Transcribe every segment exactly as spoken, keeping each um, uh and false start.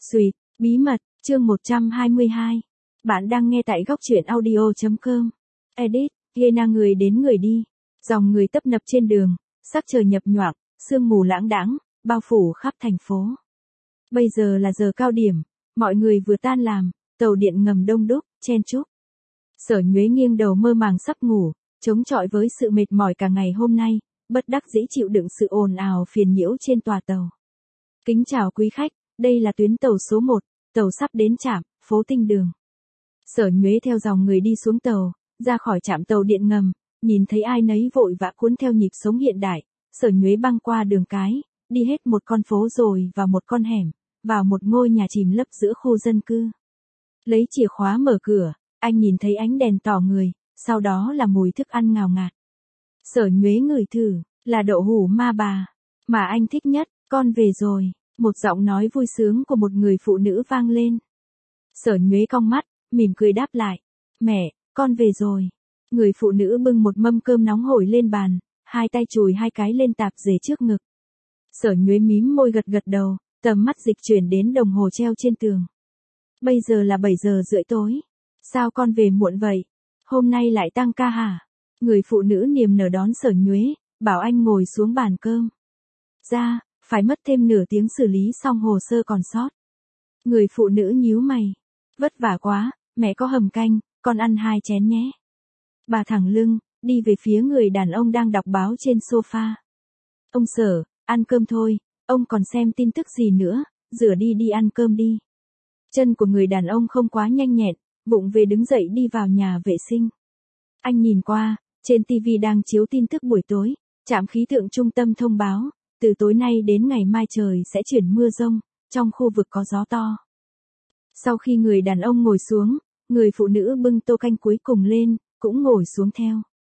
Sweet, bí mật, chương một trăm hai mươi hai. Bạn đang nghe tại góc truyện audio chấm com. Edit, Gena người đến người đi. Dòng người tấp nập trên đường, sắc trời nhập nhoạng, sương mù lãng đãng, bao phủ khắp thành phố. Bây giờ là giờ cao điểm, mọi người vừa tan làm, tàu điện ngầm đông đúc, chen chúc. Sở Nhuế nghiêng đầu mơ màng sắp ngủ, chống chọi với sự mệt mỏi cả ngày hôm nay, bất đắc dĩ chịu đựng sự ồn ào phiền nhiễu trên tòa tàu. Kính chào quý khách, đây là tuyến tàu số một, tàu sắp đến trạm, phố Tinh Đường. Sở Nhuế theo dòng người đi xuống tàu, ra khỏi trạm tàu điện ngầm, nhìn thấy ai nấy vội vã cuốn theo nhịp sống hiện đại, Sở Nhuế băng qua đường cái, đi hết một con phố rồi vào một con hẻm, vào một ngôi nhà chìm lấp giữa khu dân cư. Lấy chìa khóa mở cửa, anh nhìn thấy ánh đèn tỏ người, sau đó là mùi thức ăn ngào ngạt. Sở Nhuế ngửi thử, là đậu hũ ma bà, mà anh thích nhất, con về rồi. Một giọng nói vui sướng của một người phụ nữ vang lên. Sở Nhuế cong mắt, mỉm cười đáp lại. Mẹ, con về rồi. Người phụ nữ bưng một mâm cơm nóng hổi lên bàn, hai tay chùi hai cái lên tạp dề trước ngực. Sở Nhuế mím môi gật gật đầu, tầm mắt dịch chuyển đến đồng hồ treo trên tường. Bây giờ là bảy giờ rưỡi tối. Sao con về muộn vậy? Hôm nay lại tăng ca hả? Người phụ nữ niềm nở đón Sở Nhuế, bảo anh ngồi xuống bàn cơm. Ra, phải mất thêm nửa tiếng xử lý xong hồ sơ còn sót. Người phụ nữ nhíu mày. Vất vả quá, mẹ có hầm canh, con ăn hai chén nhé. Bà thẳng lưng, đi về phía người đàn ông đang đọc báo trên sofa. Ông Sở, ăn cơm thôi, ông còn xem tin tức gì nữa, rửa đi đi ăn cơm đi. Chân của người đàn ông không quá nhanh nhẹn, vụng về đứng dậy đi vào nhà vệ sinh. Anh nhìn qua, trên ti vi đang chiếu tin tức buổi tối, trạm khí tượng trung tâm thông báo. Từ tối nay đến ngày mai trời sẽ chuyển mưa rông, trong khu vực có gió to. Sau khi người đàn ông ngồi xuống, người phụ nữ bưng tô canh cuối cùng lên, cũng ngồi xuống theo.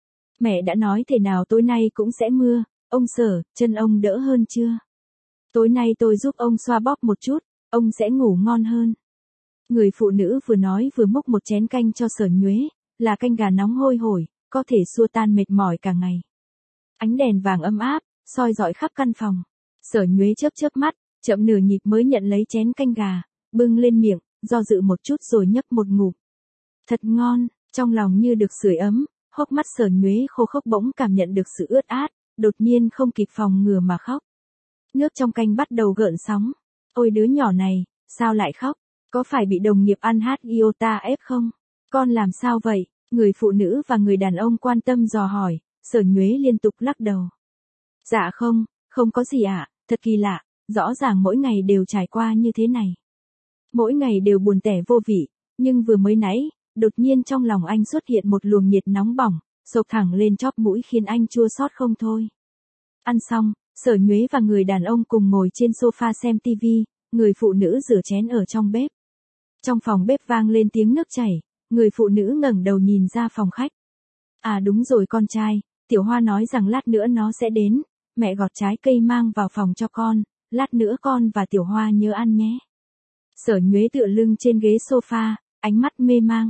Mẹ đã nói thế nào tối nay cũng sẽ mưa, ông Sở, chân ông đỡ hơn chưa? Tối nay tôi giúp ông xoa bóp một chút, ông sẽ ngủ ngon hơn. Người phụ nữ vừa nói vừa múc một chén canh cho Sở Nhuế, là canh gà nóng hôi hổi, có thể xua tan mệt mỏi cả ngày. Ánh đèn vàng ấm áp, soi rọi khắp căn phòng. Sở Nhuế chớp chớp mắt, chậm nửa nhịp mới nhận lấy chén canh gà, bưng lên miệng, do dự một chút rồi nhấp một ngụm. Thật ngon, trong lòng như được sưởi ấm, hốc mắt Sở Nhuế khô khốc bỗng cảm nhận được sự ướt át, đột nhiên không kịp phòng ngừa mà khóc. Nước trong canh bắt đầu gợn sóng. Ôi đứa nhỏ này, sao lại khóc? Có phải bị đồng nghiệp ăn hát iota ép không? Con làm sao vậy? Người phụ nữ và người đàn ông quan tâm dò hỏi, Sở Nhuế liên tục lắc đầu. Dạ không, không có gì ạ, à, thật kỳ lạ, rõ ràng mỗi ngày đều trải qua như thế này. Mỗi ngày đều buồn tẻ vô vị, nhưng vừa mới nãy, đột nhiên trong lòng anh xuất hiện một luồng nhiệt nóng bỏng, xộc thẳng lên chóp mũi khiến anh chua xót không thôi. Ăn xong, Sở Nhuế và người đàn ông cùng ngồi trên sofa xem tivi, người phụ nữ rửa chén ở trong bếp. Trong phòng bếp vang lên tiếng nước chảy, người phụ nữ ngẩng đầu nhìn ra phòng khách. À đúng rồi con trai, Tiểu Hoa nói rằng lát nữa nó sẽ đến. Mẹ gọt trái cây mang vào phòng cho con, lát nữa con và Tiểu Hoa nhớ ăn nhé. Sở Nhuế tựa lưng trên ghế sofa, ánh mắt mê mang.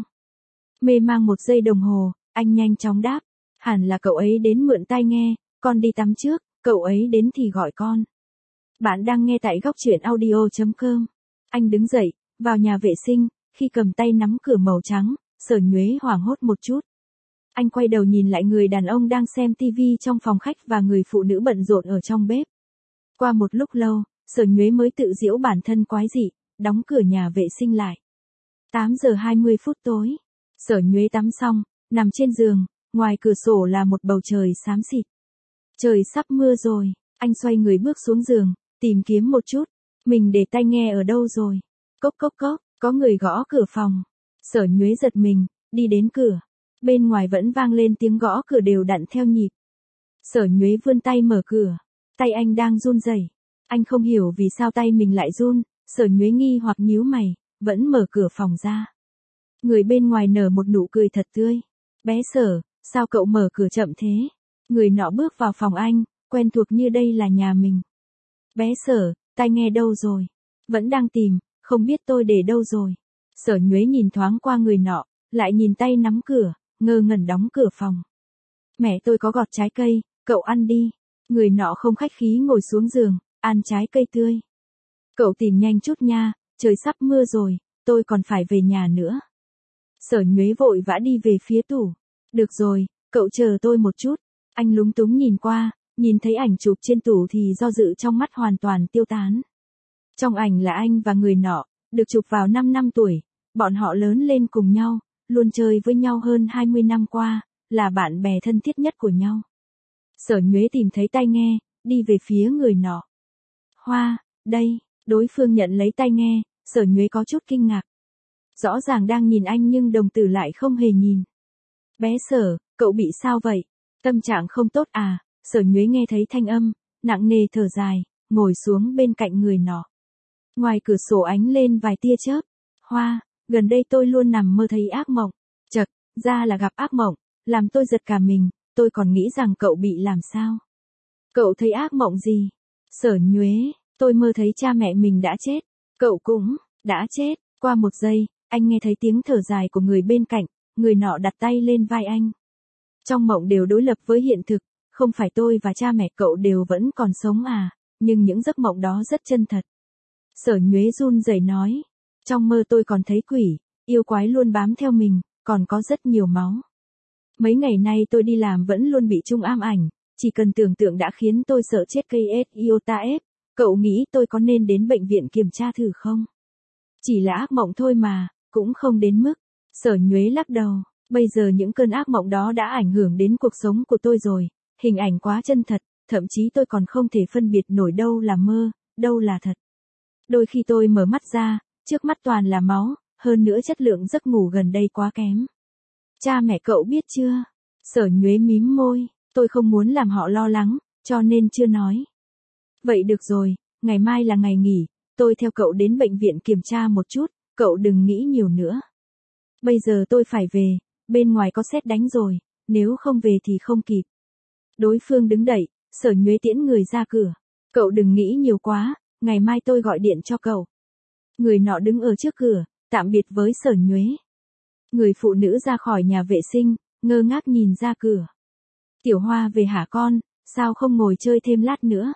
Mê mang một giây đồng hồ, anh nhanh chóng đáp. Hẳn là cậu ấy đến mượn tai nghe, con đi tắm trước, cậu ấy đến thì gọi con. Bạn đang nghe tại góc truyện audio chấm com. Anh đứng dậy, vào nhà vệ sinh, khi cầm tay nắm cửa màu trắng, Sở Nhuế hoảng hốt một chút. Anh quay đầu nhìn lại người đàn ông đang xem tivi trong phòng khách và người phụ nữ bận rộn ở trong bếp. Qua một lúc lâu, Sở Nhuế mới tự giễu bản thân quái dị, đóng cửa nhà vệ sinh lại. tám giờ hai mươi phút tối. Sở Nhuế tắm xong, nằm trên giường, ngoài cửa sổ là một bầu trời xám xịt. Trời sắp mưa rồi, anh xoay người bước xuống giường, tìm kiếm một chút. Mình để tai nghe ở đâu rồi? Cốc cốc cốc, có người gõ cửa phòng. Sở Nhuế giật mình, đi đến cửa. Bên ngoài vẫn vang lên tiếng gõ cửa đều đặn theo nhịp. Sở Nhuế vươn tay mở cửa. Tay anh đang run rẩy. Anh không hiểu vì sao tay mình lại run. Sở Nhuế nghi hoặc nhíu mày, vẫn mở cửa phòng ra. Người bên ngoài nở một nụ cười thật tươi. Bé Sở, sao cậu mở cửa chậm thế? Người nọ bước vào phòng anh, quen thuộc như đây là nhà mình. Bé Sở, tai nghe đâu rồi? Vẫn đang tìm, không biết tôi để đâu rồi. Sở Nhuế nhìn thoáng qua người nọ, lại nhìn tay nắm cửa, ngơ ngẩn đóng cửa phòng. Mẹ tôi có gọt trái cây, cậu ăn đi. Người nọ không khách khí ngồi xuống giường, ăn trái cây tươi. Cậu tìm nhanh chút nha, trời sắp mưa rồi, tôi còn phải về nhà nữa. Sở Nhuế vội vã đi về phía tủ. Được rồi, cậu chờ tôi một chút. Anh lúng túng nhìn qua, nhìn thấy ảnh chụp trên tủ thì do dự trong mắt hoàn toàn tiêu tán. Trong ảnh là anh và người nọ, được chụp vào năm năm tuổi, bọn họ lớn lên cùng nhau, luôn chơi với nhau hơn hai mươi năm qua, là bạn bè thân thiết nhất của nhau. Sở Nhuế tìm thấy tai nghe, đi về phía người nọ. Hoa, đây, đối phương nhận lấy tai nghe, Sở Nhuế có chút kinh ngạc. Rõ ràng đang nhìn anh nhưng đồng tử lại không hề nhìn. Bé Sở, cậu bị sao vậy? Tâm trạng không tốt à? Sở Nhuế nghe thấy thanh âm, nặng nề thở dài, ngồi xuống bên cạnh người nọ. Ngoài cửa sổ ánh lên vài tia chớp. Hoa, gần đây tôi luôn nằm mơ thấy ác mộng. Chật, ra là gặp ác mộng, làm tôi giật cả mình, tôi còn nghĩ rằng cậu bị làm sao. Cậu thấy ác mộng gì? Sở Nhuế, tôi mơ thấy cha mẹ mình đã chết. Cậu cũng, đã chết. Qua một giây, anh nghe thấy tiếng thở dài của người bên cạnh, người nọ đặt tay lên vai anh. Trong mộng đều đối lập với hiện thực, không phải tôi và cha mẹ cậu đều vẫn còn sống à, nhưng những giấc mộng đó rất chân thật. Sở Nhuế run rẩy nói, trong mơ tôi còn thấy quỷ, yêu quái luôn bám theo mình, còn có rất nhiều máu. Mấy ngày nay tôi đi làm vẫn luôn bị chung ám ảnh, chỉ cần tưởng tượng đã khiến tôi sợ chết cây ét iota ép, cậu nghĩ tôi có nên đến bệnh viện kiểm tra thử không? Chỉ là ác mộng thôi mà, cũng không đến mức. Sở Nhuế lắc đầu, bây giờ những cơn ác mộng đó đã ảnh hưởng đến cuộc sống của tôi rồi, hình ảnh quá chân thật, thậm chí tôi còn không thể phân biệt nổi đâu là mơ, đâu là thật. Đôi khi tôi mở mắt ra, trước mắt toàn là máu, hơn nữa chất lượng giấc ngủ gần đây quá kém. Cha mẹ cậu biết chưa? Sở Nhuế mím môi, tôi không muốn làm họ lo lắng, cho nên chưa nói. Vậy được rồi, ngày mai là ngày nghỉ, tôi theo cậu đến bệnh viện kiểm tra một chút, cậu đừng nghĩ nhiều nữa. Bây giờ tôi phải về, bên ngoài có sét đánh rồi, nếu không về thì không kịp. Đối phương đứng dậy, Sở Nhuế tiễn người ra cửa. Cậu đừng nghĩ nhiều quá, ngày mai tôi gọi điện cho cậu. Người nọ đứng ở trước cửa, tạm biệt với Sở Nhuế. Người phụ nữ ra khỏi nhà vệ sinh, ngơ ngác nhìn ra cửa. Tiểu Hoa về hả con, sao không ngồi chơi thêm lát nữa?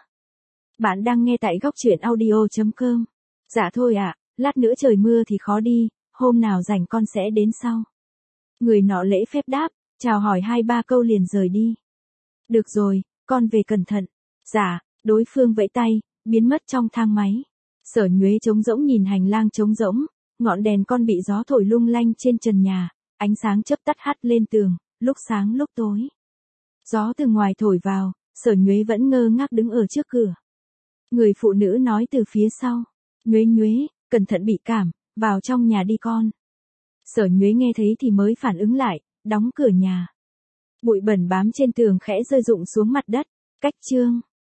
Bạn đang nghe tại góc truyện audio chấm com. Dạ thôi ạ, lát nữa trời mưa thì khó đi, hôm nào rảnh con sẽ đến sau. Người nọ lễ phép đáp, chào hỏi hai ba câu liền rời đi. Được rồi, con về cẩn thận. Dạ, đối phương vẫy tay, biến mất trong thang máy. Sở Nhuế trống rỗng nhìn hành lang trống rỗng, ngọn đèn con bị gió thổi lung lanh trên trần nhà, ánh sáng chớp tắt hắt lên tường, lúc sáng lúc tối. Gió từ ngoài thổi vào, Sở Nhuế vẫn ngơ ngác đứng ở trước cửa. Người phụ nữ nói từ phía sau, Nhuế Nhuế, cẩn thận bị cảm, vào trong nhà đi con. Sở Nhuế nghe thấy thì mới phản ứng lại, đóng cửa nhà. Bụi bẩn bám trên tường khẽ rơi rụng xuống mặt đất, cách chương.